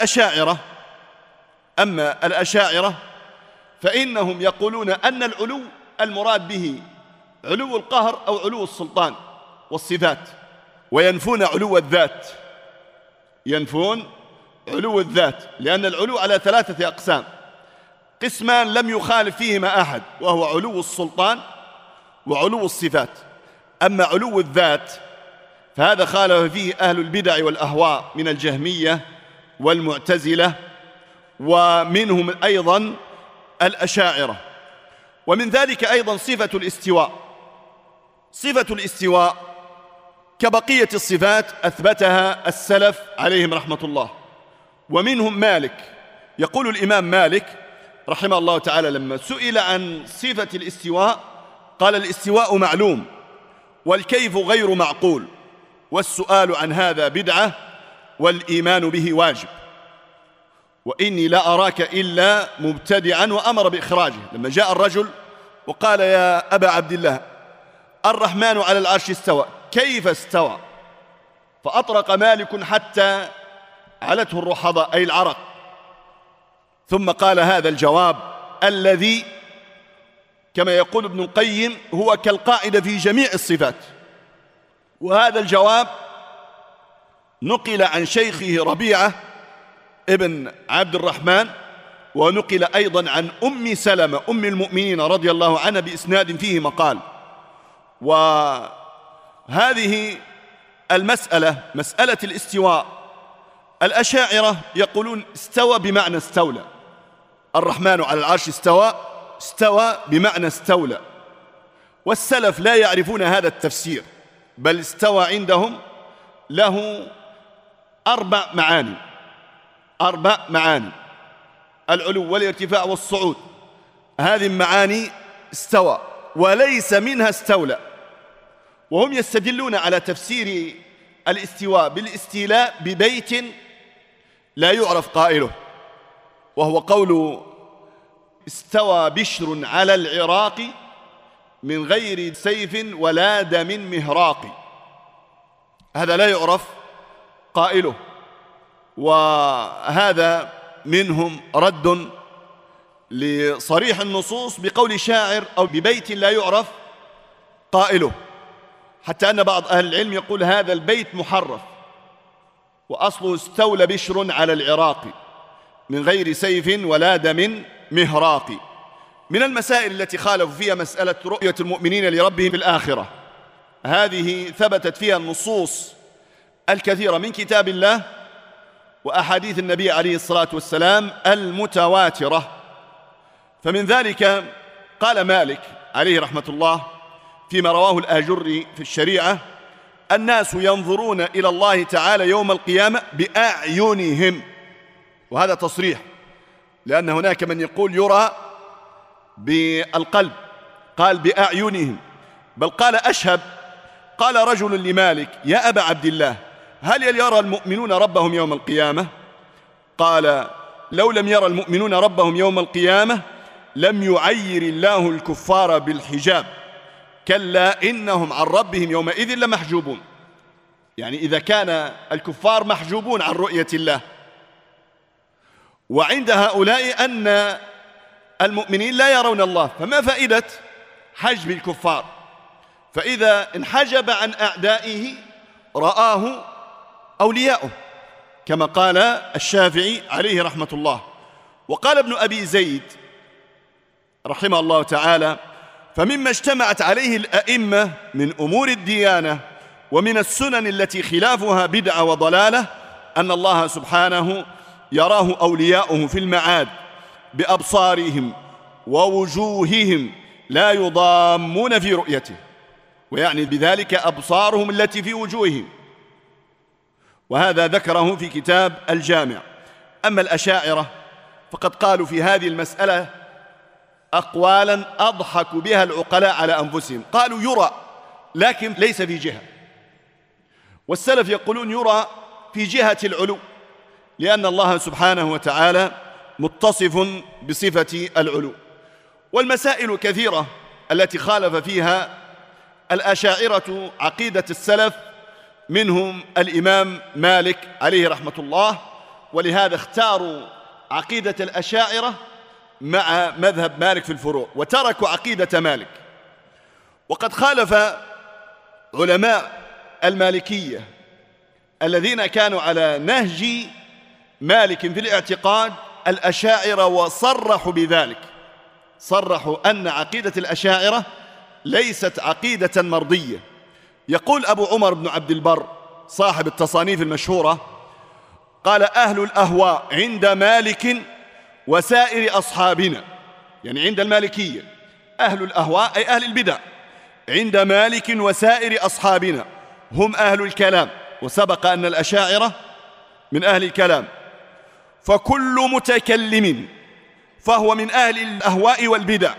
الأشاعرة فإنهم يقولون أن العلو المراد به علو القهر أو علو السلطان والصفات، وينفون علو الذات. ينفون علو الذات، لأن العلو على 3 أقسام: قسمان لم يخالف فيهما أحد، وهو علو السلطان وعلو الصفات. أما علو الذات فهذا خالف فيه أهل البدع والأهواء من الجهمية والمعتزلة، ومنهم أيضا الأشاعرة. ومن ذلك أيضا صفة الاستواء. صفة الاستواء كبقية الصفات أثبتها السلف عليهم رحمة الله، ومنهم مالك. يقول الإمام مالك رحمه الله تعالى لما سئل عن صفة الاستواء قال: الاستواء معلوم والكيف غير معقول، والسؤال عن هذا بدعة والإيمان به واجب، وإني لا أراك إلا مبتدعا، وأمر بإخراجه. لما جاء الرجل وقال: يا أبا عبد الله الرحمن على العرش استوى، كيف استوى؟ فأطرق مالك حتى علته الرحضة أي العرق، ثم قال هذا الجواب الذي كما يقول ابن القيم هو كالقاعدة في جميع الصفات. وهذا الجواب نقل عن شيخه ربيعة ابن عبد الرحمن، ونقل أيضا عن أم سلمة أم المؤمنين رضي الله عنها بإسناد فيه مقال. وهذه المسألة مسألة الاستواء، الأشاعرة يقولون استوى بمعنى استولى. الرحمن على العرش استوى بمعنى استولى. والسلف لا يعرفون هذا التفسير، بل استوى عندهم له 4 معاني. 4 معاني: العلو والارتفاع والصعود. هذه المعاني استوى، وليس منها استولى. وهم يستدلون على تفسير الاستواء بالاستيلاء ببيت لا يعرف قائله، وهو قول: استوى بشر على العراق من غير سيف ولا دم مهراق. هذا لا يعرف قائله، وهذا منهم رد لصريح النصوص بقول شاعر أو ببيت لا يعرف قائله، حتى أن بعض أهل العلم يقول هذا البيت محرف، وأصله استولى بشر على العراق من غير سيف ولا دم مهراق. من المسائل التي خالفوا فيها مسألة رؤية المؤمنين لربهم في الآخرة. هذه ثبتت فيها النصوص الكثيرة من كتاب الله وأحاديث النبي عليه الصلاة والسلام المتواترة. فمن ذلك قال مالك عليه رحمة الله فيما رواه الآجري في الشريعة: الناس ينظرون إلى الله تعالى يوم القيامة بأعينهم. وهذا تصريح، لأن هناك من يقول يرى بالقلب، قال بأعينهم، بل قال أشهب. قال رجل لمالك: يا أبا عبد الله، هل يرى المؤمنون ربهم يوم القيامة؟ قال: لو لم يرى المؤمنون ربهم يوم القيامة لم يعير الله الكفار بالحجاب، كلا إنهم عن ربهم يومئذ لمحجوبون. يعني إذا كان الكفار محجوبون عن رؤية الله، وعند هؤلاء أن المؤمنين لا يرون الله، فما فائدة حجب الكفار؟ فإذا انحجب عن أعدائه رآه أولياؤه، كما قال الشافعي عليه رحمة الله. وقال ابن أبي زيد رحمه الله تعالى: فمما اجتمعت عليه الأئمة من أمور الديانة ومن السنن التي خلافها بدعة وضلالة أن الله سبحانه يراه أولياؤه في المعاد بأبصارهم ووجوههم لا يضامون في رؤيته، ويعني بذلك أبصارهم التي في وجوههم، وهذا ذكره في كتاب الجامع. أما الأشاعرة فقد قالوا في هذه المسألة أقوالا أضحك بها العقلاء على أنفسهم. قالوا يرى لكن ليس في جهة، والسلف يقولون يرى في جهة العلو، لأن الله سبحانه وتعالى متصف بصفة العلو. والمسائل كثيرة التي خالف فيها الأشاعرة عقيدة السلف، منهم الإمام مالك عليه رحمة الله، ولهذا اختاروا عقيدة الأشاعرة مع مذهب مالك في الفروع، وتركوا عقيدة مالك. وقد خالف علماء المالكية الذين كانوا على نهج مالك في الاعتقاد الأشاعرة، وصرحوا بذلك، صرحوا أن عقيدة الأشاعرة ليست عقيدة مرضية. يقول أبو عمر بن عبد البر صاحب التصانيف المشهورة: قال: أهل الأهواء عند مالك وسائر أصحابنا، يعني عند المالكية، أهل الأهواء أي أهل البدع، عند مالك وسائر أصحابنا هم أهل الكلام، وسبق أن الأشاعرة من أهل الكلام، فكل متكلم فهو من أهل الأهواء والبدع،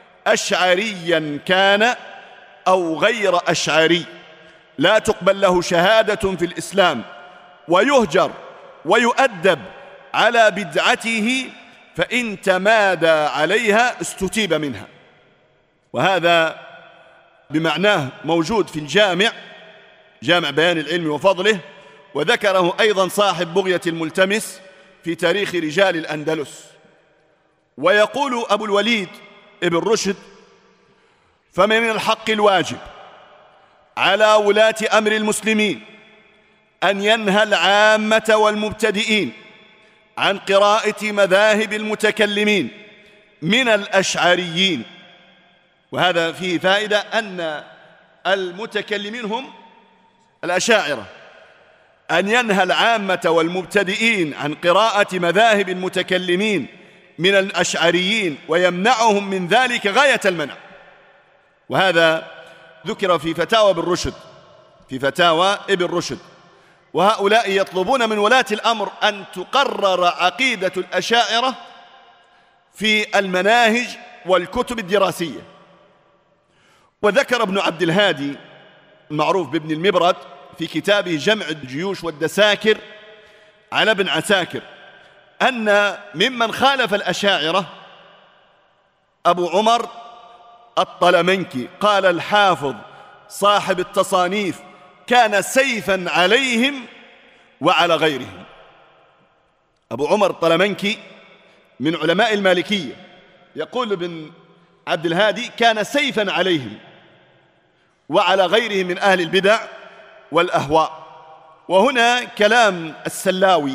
أشعريا كان أو غير أشعري، لا تقبل له شهادة في الإسلام، ويهجر ويؤدب على بدعته، فإن تمادى عليها استتيب منها. وهذا بمعناه موجود في الجامع، جامع بيان العلم وفضله، وذكره أيضا صاحب بغية الملتمس في تاريخ رجال الأندلس. ويقول أبو الوليد ابن رشد: فمن الحق الواجب على ولاة أمر المسلمين أن ينهى العامة والمبتدئين عن قراءة مذاهب المتكلمين من الأشعريين. وهذا فيه فائدة أن المتكلمين هم الأشاعرة، أن ينهى العامة والمبتدئين عن قراءة مذاهب المتكلمين من الأشعريين، ويمنعهم من ذلك غاية المنع. وهذا ذكر في فتاوى ابن رشد، في فتاوى ابن رشد. وهؤلاء يطلبون من ولاة الأمر أن تقرر عقيدة الأشاعرة في المناهج والكتب الدراسية. وذكر ابن عبد الهادي المعروف بابن المبرد في كتابه جمع الجيوش والدساكر على ابن عساكر أن ممن خالف الأشاعرة أبو عمر الطلمنكي. قال الحافظ صاحب التصانيف: كان سيفا عليهم وعلى غيرهم. أبو عمر الطلمنكي من علماء المالكية، يقول ابن عبد الهادي: كان سيفا عليهم وعلى غيرهم من أهل البدع والأهواء. وهنا كلام السلاوي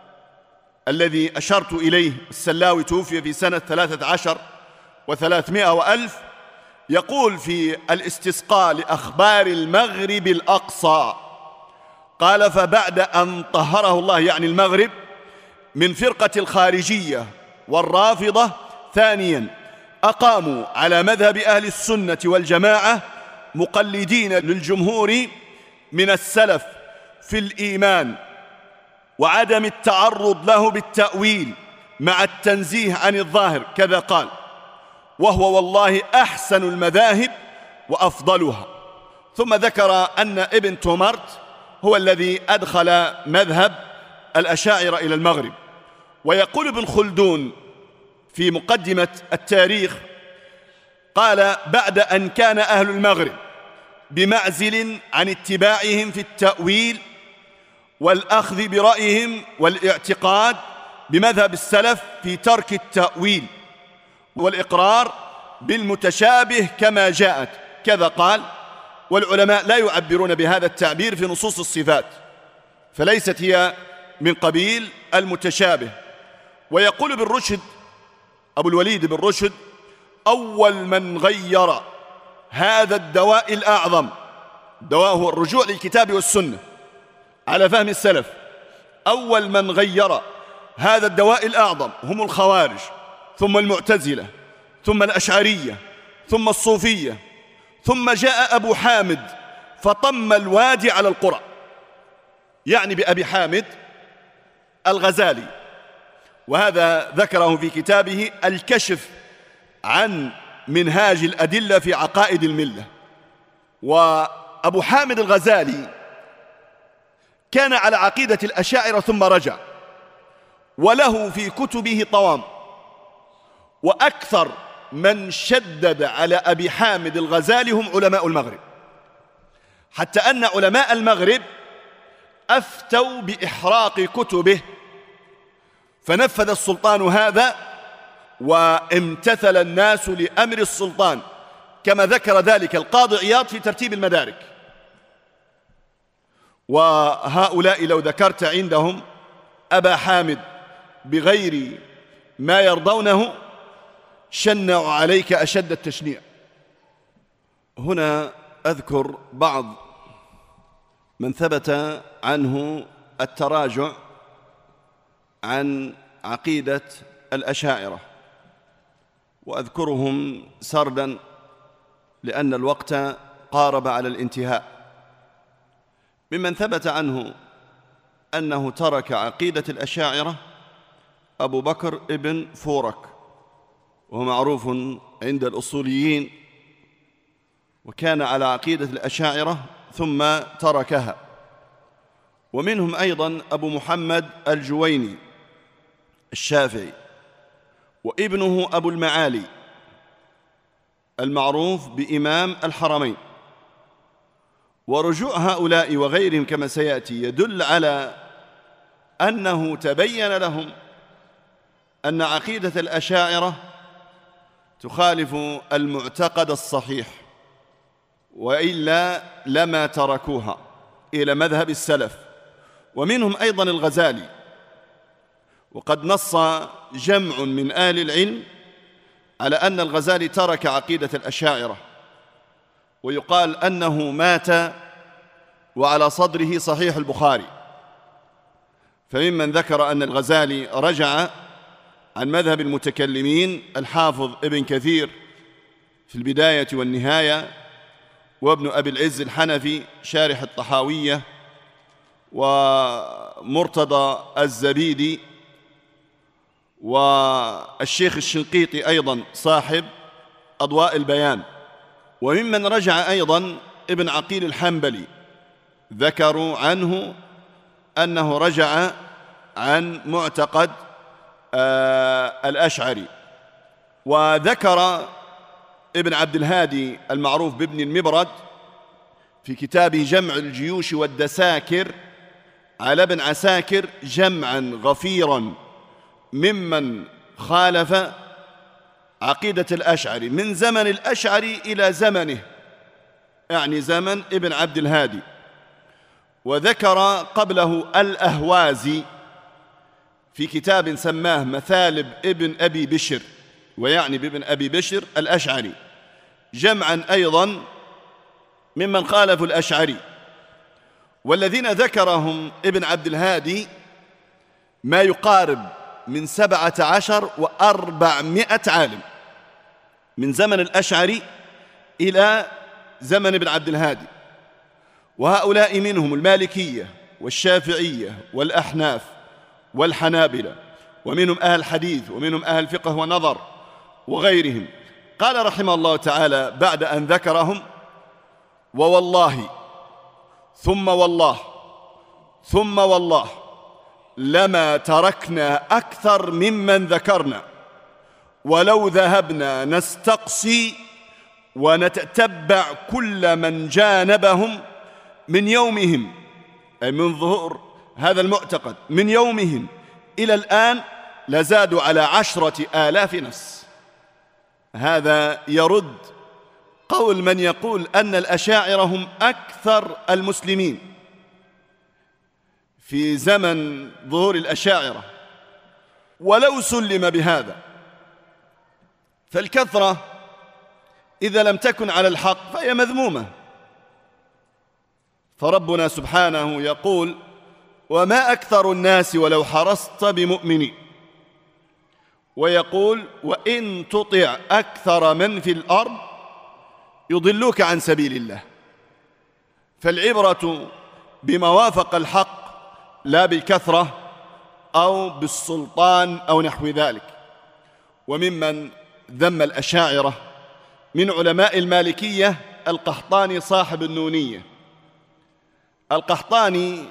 الذي أشرت إليه. السلاوي توفي في سنة 13 و300 وألف. يقول في الاستسقاء لأخبار المغرب الأقصى: قال: فبعد أن طهره الله، يعني المغرب، من فرقة الخارجية والرافضة، ثانيا أقاموا على مذهب أهل السنة والجماعة مقلدين للجمهور من السلف في الإيمان وعدم التعرض له بالتأويل مع التنزيه عن الظاهر، كذا قال: وهو والله أحسن المذاهب وأفضلها. ثم ذكر أن ابن تومارت هو الذي أدخل مذهب الأشاعرة إلى المغرب. ويقول ابن خلدون في مقدمة التاريخ، قال: بعد أن كان أهل المغرب بمعزل عن اتباعهم في التأويل والأخذ برأيهم والاعتقاد بمذهب السلف في ترك التأويل والإقرار بالمتشابه كما جاءت، كذا قال. والعلماء لا يعبرون بهذا التعبير في نصوص الصفات، فليست هي من قبيل المتشابه. ويقول ابن رشد، أبو الوليد بن رشد: أول من غير هذا الدواء الأعظم، الدواء هو الرجوع للكتاب والسنة على فهم السلف، أول من غير هذا الدواء الأعظم هم الخوارج، ثم المعتزلة، ثم الأشعرية، ثم الصوفية، ثم جاء أبو حامد فطم الوادي على القرى، يعني بأبي حامد الغزالي، وهذا ذكره في كتابه الكشف عن منهاج الأدلة في عقائد الملة. وأبو حامد الغزالي كان على عقيدة الأشاعرة ثم رجع، وله في كتبه طوام. وأكثر من شدد على أبي حامد الغزالي هم علماء المغرب، حتى أن علماء المغرب أفتوا بإحراق كتبه، فنفذ السلطان هذا وامتثل الناس لأمر السلطان، كما ذكر ذلك القاضي عياض في ترتيب المدارك. وهؤلاء لو ذكرت عندهم أبا حامد بغير ما يرضونه شنعوا عليك أشد التشنيع. هنا أذكر بعض من ثبت عنه التراجع عن عقيدة الأشاعرة، وأذكرهم سردا لأن الوقت قارب على الانتهاء. ممن ثبت عنه أنه ترك عقيدة الأشاعرة أبو بكر ابن فورك، وهو معروف عند الأصوليين، وكان على عقيدة الأشاعرة ثم تركها. ومنهم أيضا أبو محمد الجويني الشافعي، وابنه أبو المعالي المعروف بإمام الحرمين. ورجوع هؤلاء وغيرهم كما سيأتي يدل على أنه تبين لهم أن عقيدة الأشاعرة تخالف المعتقد الصحيح، وإلا لما تركوها إلى مذهب السلف. ومنهم أيضا الغزالي، وقد نص جمع من أهل العلم على أن الغزالي ترك عقيدة الأشاعرة، ويقال أنه مات وعلى صدره صحيح البخاري. فممن ذكر أن الغزالي رجع عن مذهب المتكلمين الحافظ ابن كثير في البداية والنهاية، وابن أبي العز الحنفي شارح الطحاوية، ومرتضى الزبيدي، والشيخ الشنقيطي أيضا صاحب أضواء البيان. وممن رجع أيضا ابن عقيل الحنبلي، ذكروا عنه أنه رجع عن معتقد الأشعري. وذكر ابن عبد الهادي المعروف بابن المبرد في كتابه جمع الجيوش والدساكر على ابن عساكر جمعا غفيرا ممن خالف عقيدة الأشعري من زمن الأشعري إلى زمنه، يعني زمن ابن عبد الهادي. وذكر قبله الأهوازي في كتاب سماه مثالب ابن أبي بشر، ويعني بابن أبي بشر الأشعري، جمعا أيضا ممن خالفوا الأشعري. والذين ذكرهم ابن عبد الهادي ما يقارب من 17 و400 عالم من زمن الأشعري إلى زمن ابن عبد الهادي، وهؤلاء منهم المالكية والشافعية والأحناف والحنابلة، ومنهم أهل الحديث، ومنهم أهل الفقه والنظر وغيرهم. قال رحمه الله تعالى بعد أن ذكرهم: ووالله ثم والله ثم والله لما تركنا أكثر ممن ذكرنا، ولو ذهبنا نستقصي ونتتبع كل من جانبهم من يومهم، أي من ظهور هذا المعتقد، من يومهم إلى الآن لزادوا على 10,000 نفس. هذا يرد قول من يقول أن الأشاعرة هم أكثر المسلمين في زمن ظهور الأشاعرة، ولو سلم بهذا، فالكثرة إذا لم تكن على الحق فهي مذمومة. فربنا سبحانه يقول: وما أكثر الناس ولو حرصت بمؤمنين، ويقول: وإن تطع أكثر من في الأرض يضلوك عن سبيل الله. فالعبرة بما وافق الحق لا بالكثرة أو بالسلطان أو نحو ذلك. وممن ذم الأشاعرة من علماء المالكية القحطاني صاحب النونية. القحطاني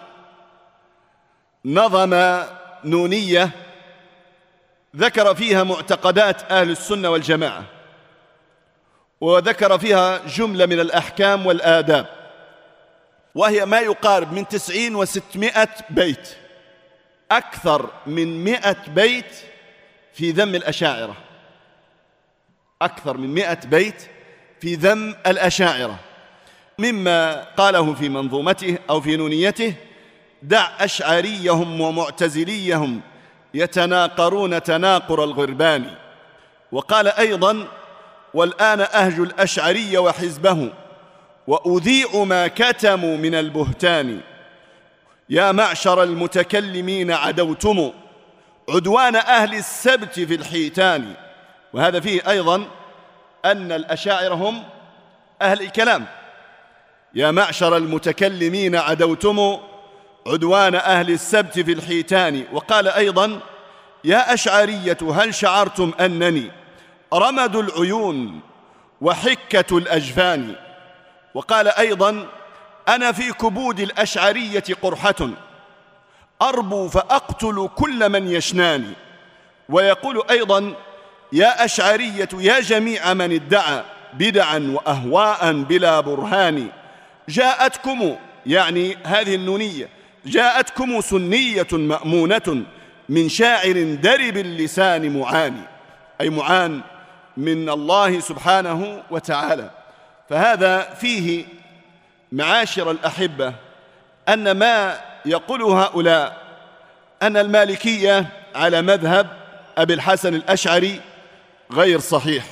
نظم نونية ذكر فيها معتقدات أهل السنة والجماعة، وذكر فيها جملة من الأحكام والآداب، وهي ما يقارب من 90 و600 بيت، أكثر من 100 بيت في ذم الأشاعرة، أكثر من 100 بيت في ذم الأشاعرة. مما قاله في منظومته أو في نونيته: دع أشعريهم ومعتزليهم يتناقرون تناقر الغربان. وقال أيضا: والآن أهج الأشعري وحزبه وأذيع ما كتموا من البهتان، يا معشر المتكلمين عدوتم عدوان أهل السبت في الحيتان. وهذا فيه أيضا أن الأشاعرة هم أهل الكلام. يا معشر المتكلمين عدوتم عدوان أهل السبت في الحيتان. وقال أيضا: يا أشعرية هل شعرتم أنني رمد العيون وحكة الأجفان. وقال أيضا: أنا في كبود الأشعرية قرحة أربو فأقتل كل من يشناني. ويقول أيضا: يا أشعرية يا جميع من ادعى بدعا وأهواء بلا برهان، جاءتكم، يعني هذه النونية، جاءتكم سنية مأمونة من شاعر درب اللسان معاني، أي معان من الله سبحانه وتعالى. فهذا فيه معاشر الأحبة أن ما يقول هؤلاء أن المالكية على مذهب أبي الحسن الأشعري غير صحيح،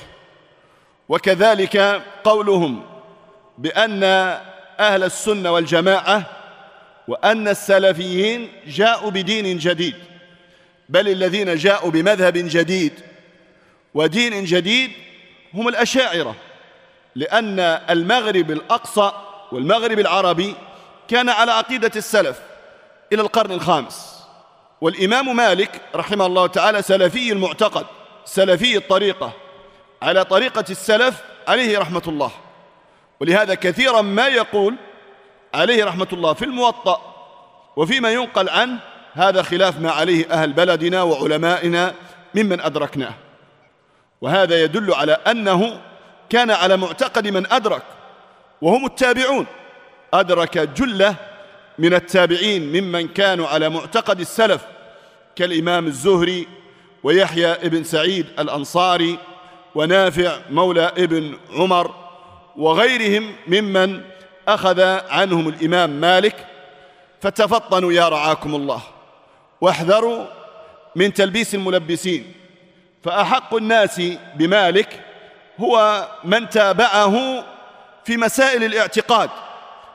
وكذلك قولهم بأن أهل السنة والجماعة وأن السلفيين جاءوا بدين جديد، بل الذين جاءوا بمذهب جديد ودين جديد هم الأشاعرة، لأن المغرب الأقصى والمغرب العربي كان على عقيدة السلف إلى القرن الخامس. والإمام مالك رحمه الله تعالى سلفي المعتقد، سلفي الطريقة، على طريقة السلف عليه رحمة الله. ولهذا كثيرا ما يقول عليه رحمة الله في الموطأ وفيما ينقل عنه هذا خلاف ما عليه أهل بلدنا وعلمائنا ممن أدركناه. وهذا يدل على أنه كان على معتقد من أدرك، وهم التابعون، أدرك جلة من التابعين ممن كانوا على معتقد السلف كالإمام الزهري ويحيى ابن سعيد الأنصاري ونافع مولى ابن عمر وغيرهم ممن أخذ عنهم الإمام مالك. فتفطنوا يا رعاكم الله واحذروا من تلبيس الملبسين، فأحق الناس بمالك هو من تابعه في مسائل الاعتقاد،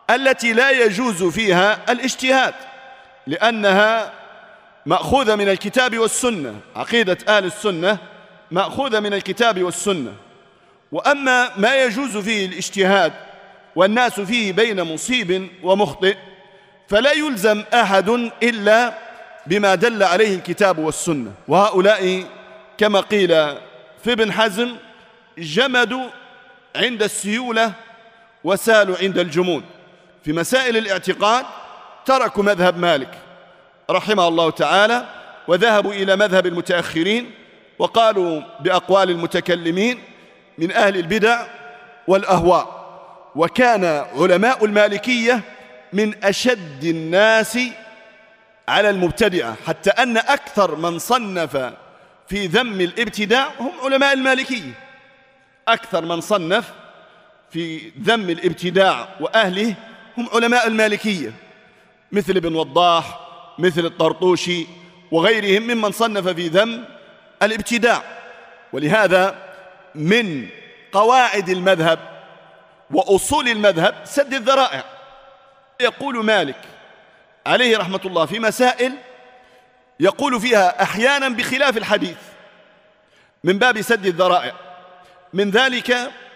التي لا يجوز فيها الاجتهاد، لأنها مأخوذة من الكتاب والسنة. عقيدة أهل السنة مأخوذة من الكتاب والسنة. وأما ما يجوز فيه الاجتهاد والناس فيه بين مصيب ومخطئ فلا يلزم أحد إلا بما دل عليه الكتاب والسنة. وهؤلاء كما قيل في ابن حزم جمدوا عند السيولة وسالوا عند الجمود. في مسائل الاعتقاد تركوا مذهب مالك رحمه الله تعالى وذهبوا إلى مذهب المتأخرين، وقالوا بأقوال المتكلمين من أهل البدع والأهواء. وكان علماء المالكية من أشد الناس على المبتدعة، حتى أن أكثر من صنف في ذم الابتداع هم علماء المالكية. أكثر من صنف في ذم الابتداع وأهله هم علماء المالكية، مثل ابن وضاح، مثل الطرطوشي وغيرهم ممن صنف في ذم الابتداع. ولهذا من قواعد المذهب وأصول المذهب سد الذرائع. يقول مالك عليه رحمة الله في مسائل يقول فيها أحيانا بخلاف الحديث من باب سد الذرائع، من ذلك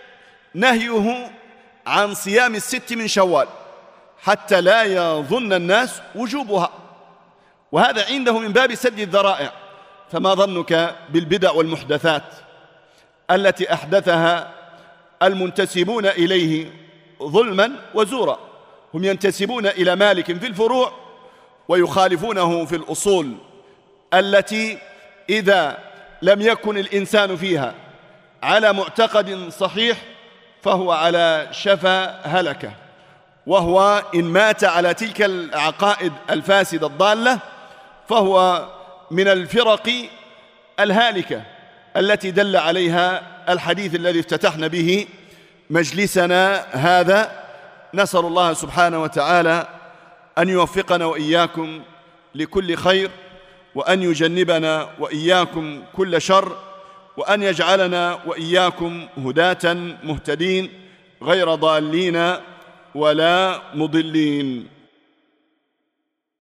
نهيه عن صيام الست من شوال حتى لا يظن الناس وجوبها، وهذا عنده من باب سد الذرائع. فما ظنك بالبدع والمحدثات التي أحدثها المنتسبون إليه ظلما وزورا؟ هم ينتسبون إلى مالك في الفروع ويخالفونه في الأصول التي إذا لم يكن الإنسان فيها على معتقد صحيح فهو على شفا هلكة، وهو إن مات على تلك العقائد الفاسدة الضالة فهو من الفرق الهالكة التي دل عليها الحديث الذي افتتحنا به مجلسنا هذا. نسأل الله سبحانه وتعالى أن يوفقنا وإياكم لكل خير، وأن يجنبنا وإياكم كل شر، وأن يجعلنا وإياكم هداة مهتدين غير ضالين ولا مضلين.